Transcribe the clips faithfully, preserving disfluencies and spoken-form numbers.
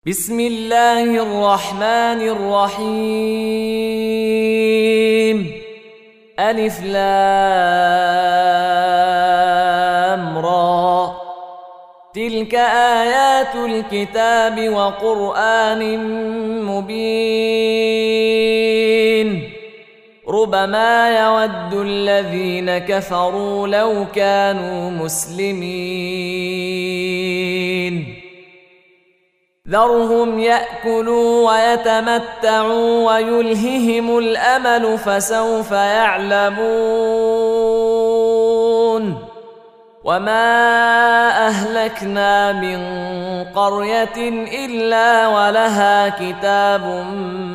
بسم الله الرحمن الرحيم. ألف لام را. تلك آيات الكتاب وقرآن مبين. ربما يود الذين كفروا لو كانوا مسلمين. ذرهم يأكلوا ويتمتعوا ويلههم الأمل فسوف يعلمون. وما أهلكنا من قرية إلا ولها كتاب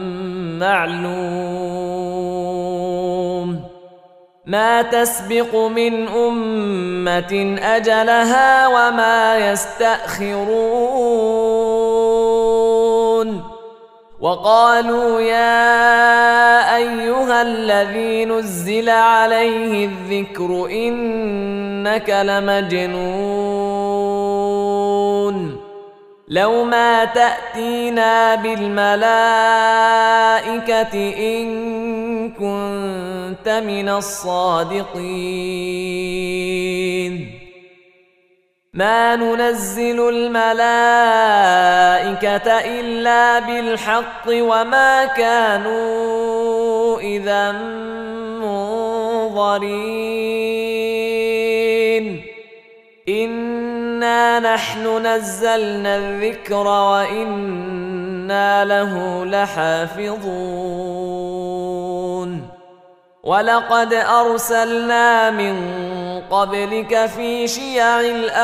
معلوم. ما تسبق من أمة أجلها وما يستأخرون. وقالوا يا أيها الذي نزل عليه الذكر إنك لمجنون. لو ما تأتينا بالملائكة إن كنت من الصادقين. ما ننزل الملائكة إلا بالحق وما كانوا إذا منظرين. إنا نحن نزلنا الذكر وإنا له لحافظون. ولقد أرسلنا من قبلك في شيع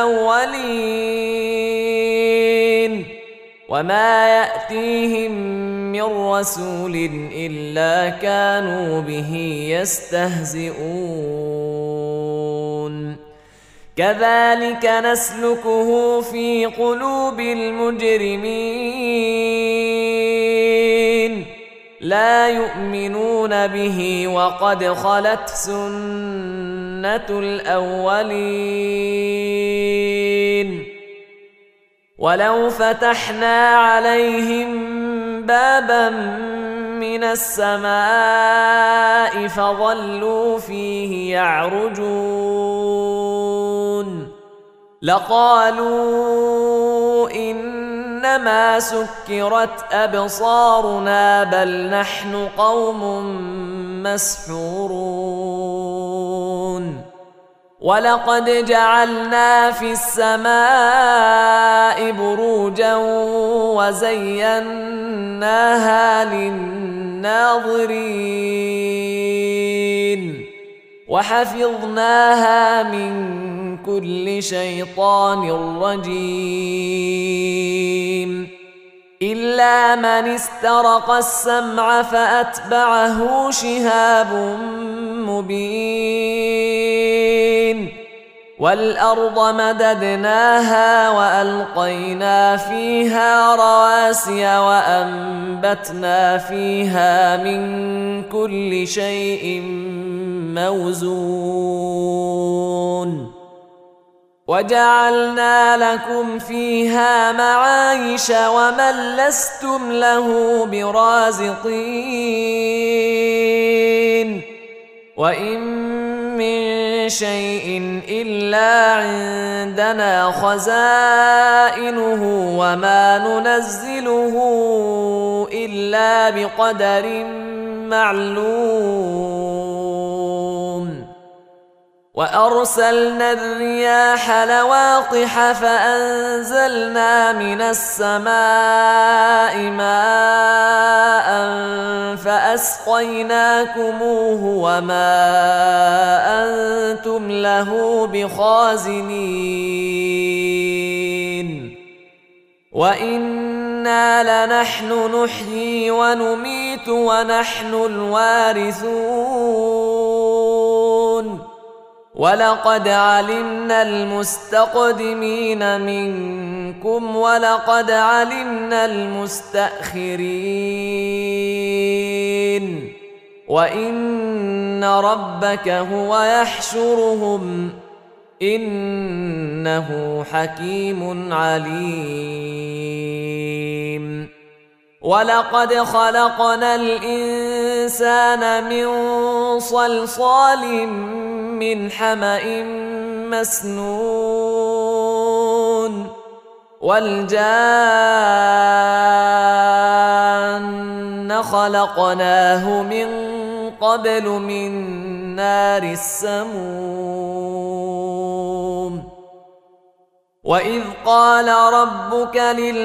الأولين وما يأتيهم من رسول إلا كانوا به يستهزئون. كذلك نسلكه في قلوب المجرمين. لا يؤمنون به وقد خلت سنة الأولين. ولو فتحنا عليهم بابا من السماء فظلوا فيه يعرجون لقالوا إنما سكرت أبصارنا بل نحن قوم مسحورون. ولقد جعلنا في السماء بروجا وزيناها للناظرين وحفظناها من كل شيطان رجيم إلا من استرق السمع فأتبعه شهاب مبين. والأرض مددناها وألقينا فيها رواسي وأنبتنا فيها من كل شيء موزون. وجعلنا لكم فيها معايش ومن لستم له برازقين. وإن من شيء إلا عندنا خزائنه وما ننزله إلا بقدر معلوم. وأرسلنا الرياح لواقح فأنزلنا من السماء ماء فأسقيناكموه وما أنتم له بخازنين. وإنا لنحن نحيي ونميت ونحن الوارثون. ولقد علمنا المستقدمين منكم ولقد علمنا المستأخرين. وإن ربك هو يحشرهم إنه حكيم عليم. ولقد خلقنا الإنسان من صلصال من حمأ مسنون والجان خلقناه من قبل من نار السموم وإذ قال ربك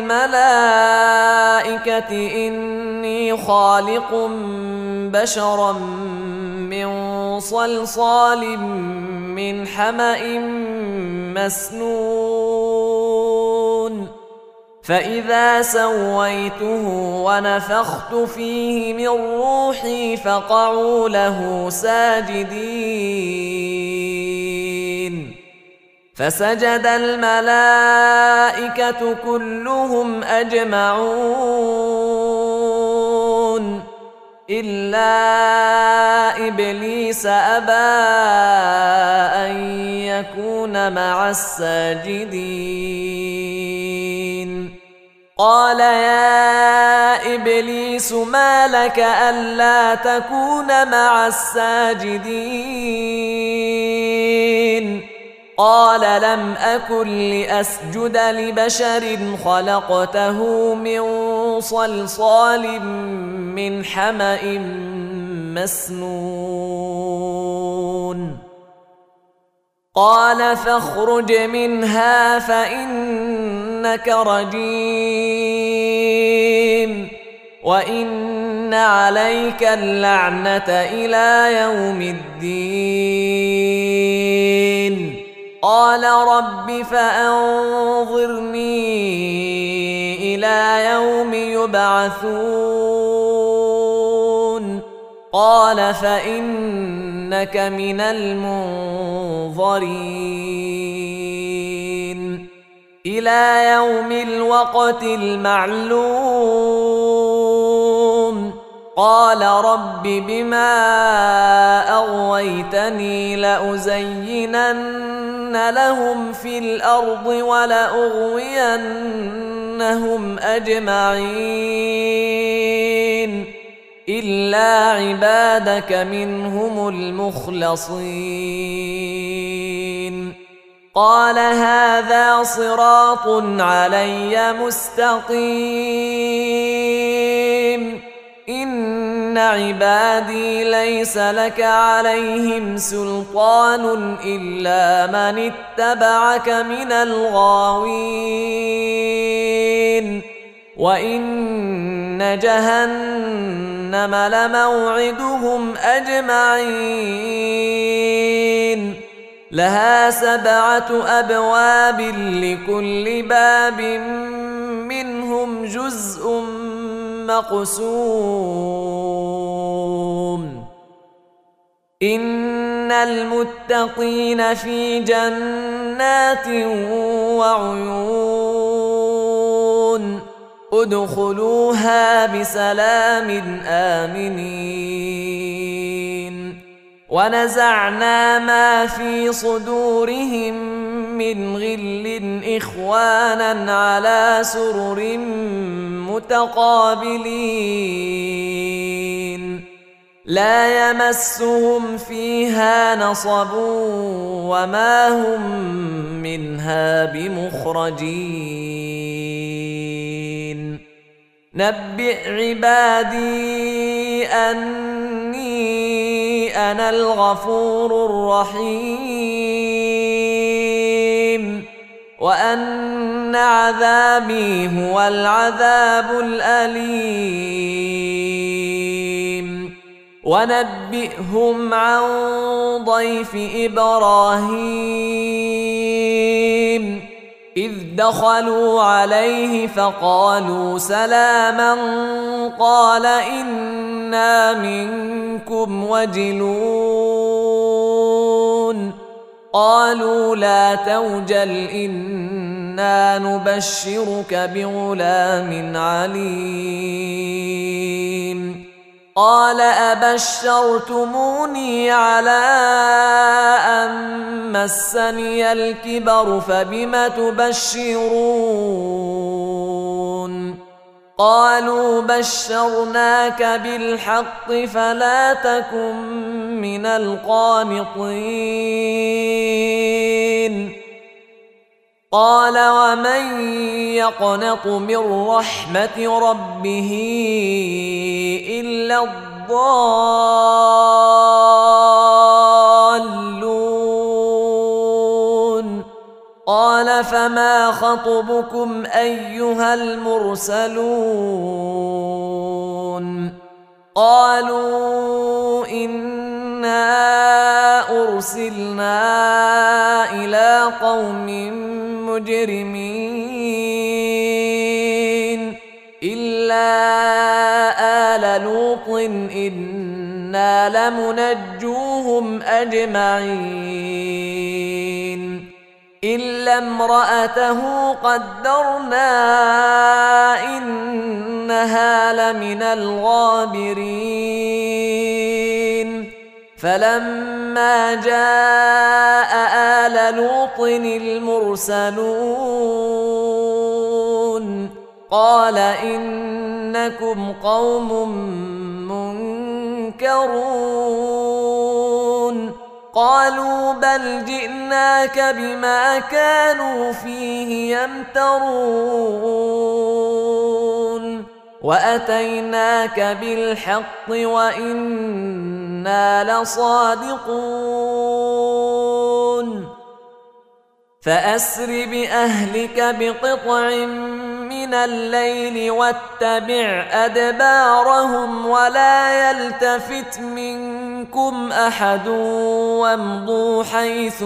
للملائكة إني خالق بشرا من صلصال من حمأ مسنون فإذا سويته ونفخت فيه من روحي فقعوا له ساجدين فسجد الملائكة كلهم أجمعون إلا إبليس أبى أن يكون مع الساجدين قال يا إبليس ما لك ألا تكون مع الساجدين قال لم أكن لأسجد لبشر خلقته من صلصال من حمأ مسنون قال فاخرج منها فإنك رجيم وإن عليك اللعنة إلى يوم الدين قال رب فأنظرني إلى يوم يبعثون قال فإنك من المنظرين إلى يوم الوقت المعلوم قال رب بما أغويتني لأزينن لهم في الأرض ولأغوينهم أجمعين إلا عبادك منهم المخلصين قال هذا صراط علي مستقيم إن عبادي ليس لك عليهم سلطان إلا من اتبعك من الغاوين وإن جهنم لموعدهم أجمعين لها سبعة أبواب لكل باب منهم جزء مقسوم إن المتقين في جنات وعيون ادخلوها بسلام آمنين ونزعنا ما في صدورهم من غل إخوانا على سرر متقابلين لا يمسهم فيها نصب وما هم منها بمخرجين نبئ عبادي أني أنا الغفور الرحيم وأن عذابي هو العذاب الأليم ونبئهم عن ضيف إبراهيم إذ دخلوا عليه فقالوا سلاما قال إنا منكم وجلون قالوا لا توجل إنا نبشرك بغلام عليم قال أبشرتموني على أن مسني الكبر فبم تبشرون قالوا بشرناك بالحق فلا تكن من القانطين قال ومن يقنط من رحمة ربه إلا الضالون قال فما خطبكم أيها المرسلون قالوا إنا أرسلنا إلى قوم مجرمين إلا آل لوط إنا لمنجوهم أجمعين إلا امرأته قدرنا إنها لمن الغابرين فلما جاء آل لوط المرسلون قال إنكم قوم منكرون قالوا بل جئناك بما كانوا فيه يمترون وأتيناك بالحق وإنا لصادقون فأسر بأهلك بقطع من الليل واتبع أدبارهم ولا يلتفت منكم أحد وامضوا حيث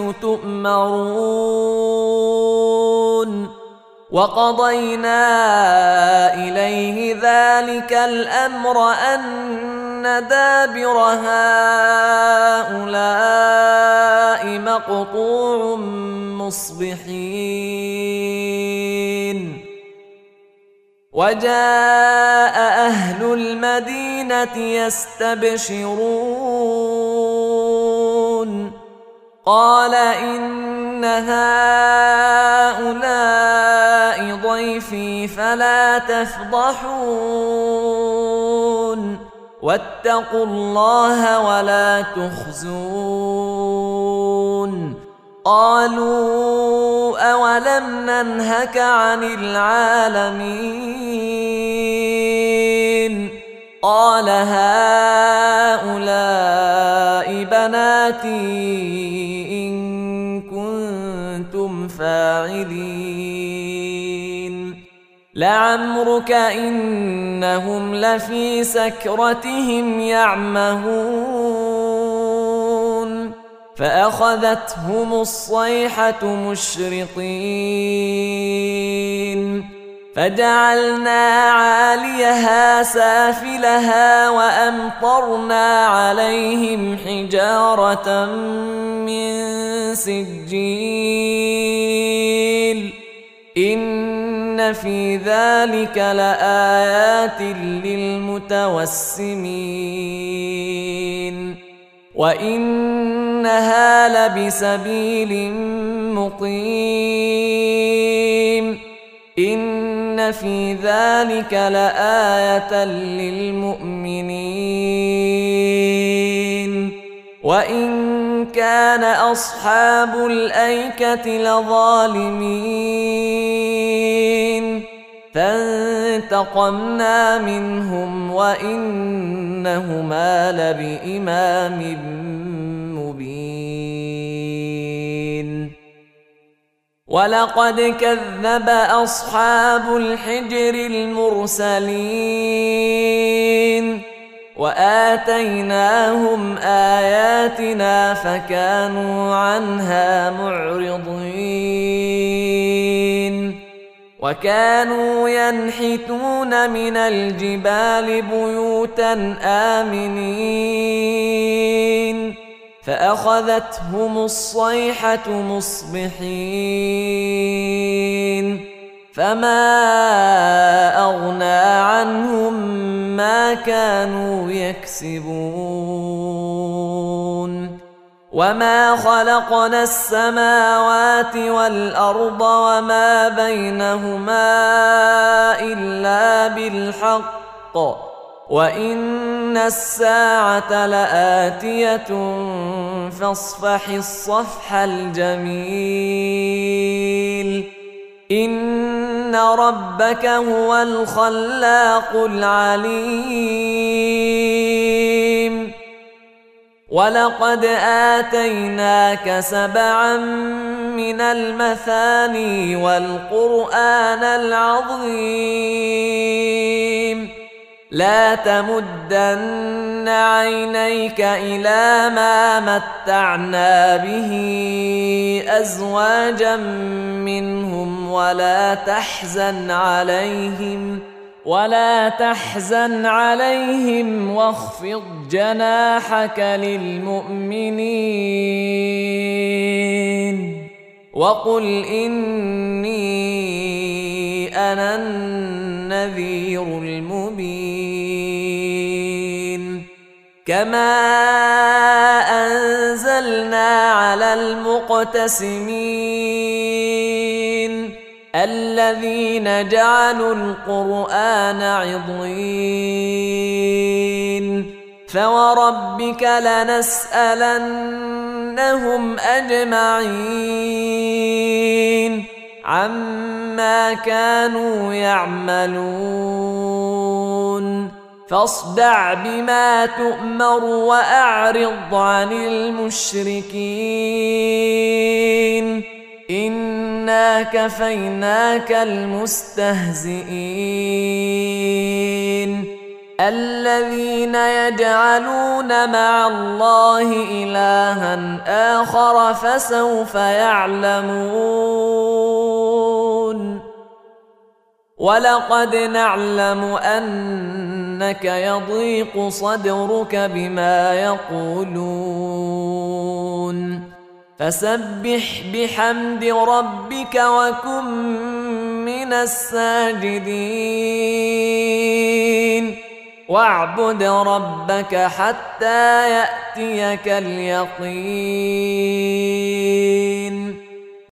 تؤمرون وقضينا إليه ذلك الأمر أن دابر هؤلاء مقطوع مصبحين وجاء أهل المدينة يستبشرون قال إن هؤلاء ضيفي فلا تفضحون واتقوا الله ولا تخزون قالوا أولم ننهك عن العالمين قال هؤلاء بناتي إن كنتم فاعلين لعمرك إنهم لفي سكرتهم يعمهون فأخذتهم الصيحة مشرقين فجعلنا عاليها سافلها وأمطرنا عليهم حجارة من سجيل إن في ذلك لآيات للمتوسمين وإنها لبسبيل مقيم إن في ذلك لآية للمؤمنين وإن كان أصحاب الأيكة لظالمين فانتقمنا منهم وإنهما لبإمام مبين ولقد كذب أصحاب الحجر المرسلين وآتيناهم آياتنا فكانوا عنها معرضين وكانوا ينحتون من الجبال بيوتا آمنين فأخذتهم الصيحة مصبحين فما أغنى عنهم ما كانوا يكسبون وما خلقنا السماوات والأرض وما بينهما إلا بالحق وإن الساعة لآتية فاصفح الصفح الجميل إن ربك هو الخلاق العليم ولقد آتيناك سبعا من المثاني والقرآن العظيم لا تمدن عينيك إلى ما متعنا به أزواجا منهم ولا تحزن عليهم ولا تحزن عليهم واخفض جناحك للمؤمنين وقل إني أنا النذير المبين كما أنزلنا على المقتسمين الذين جعلوا القرآن عضين فوربك لنسألنهم أجمعين عما كانوا يعملون فاصدع بما تؤمر وأعرض عن المشركين إنا كفيناك المستهزئين الذين يجعلون مع الله إلها آخر فسوف يعلمون ولقد نعلم أنك يضيق صدرك بما يقولون فسبح بحمد ربك وكن من الساجدين واعبد ربك حتى يأتيك اليقين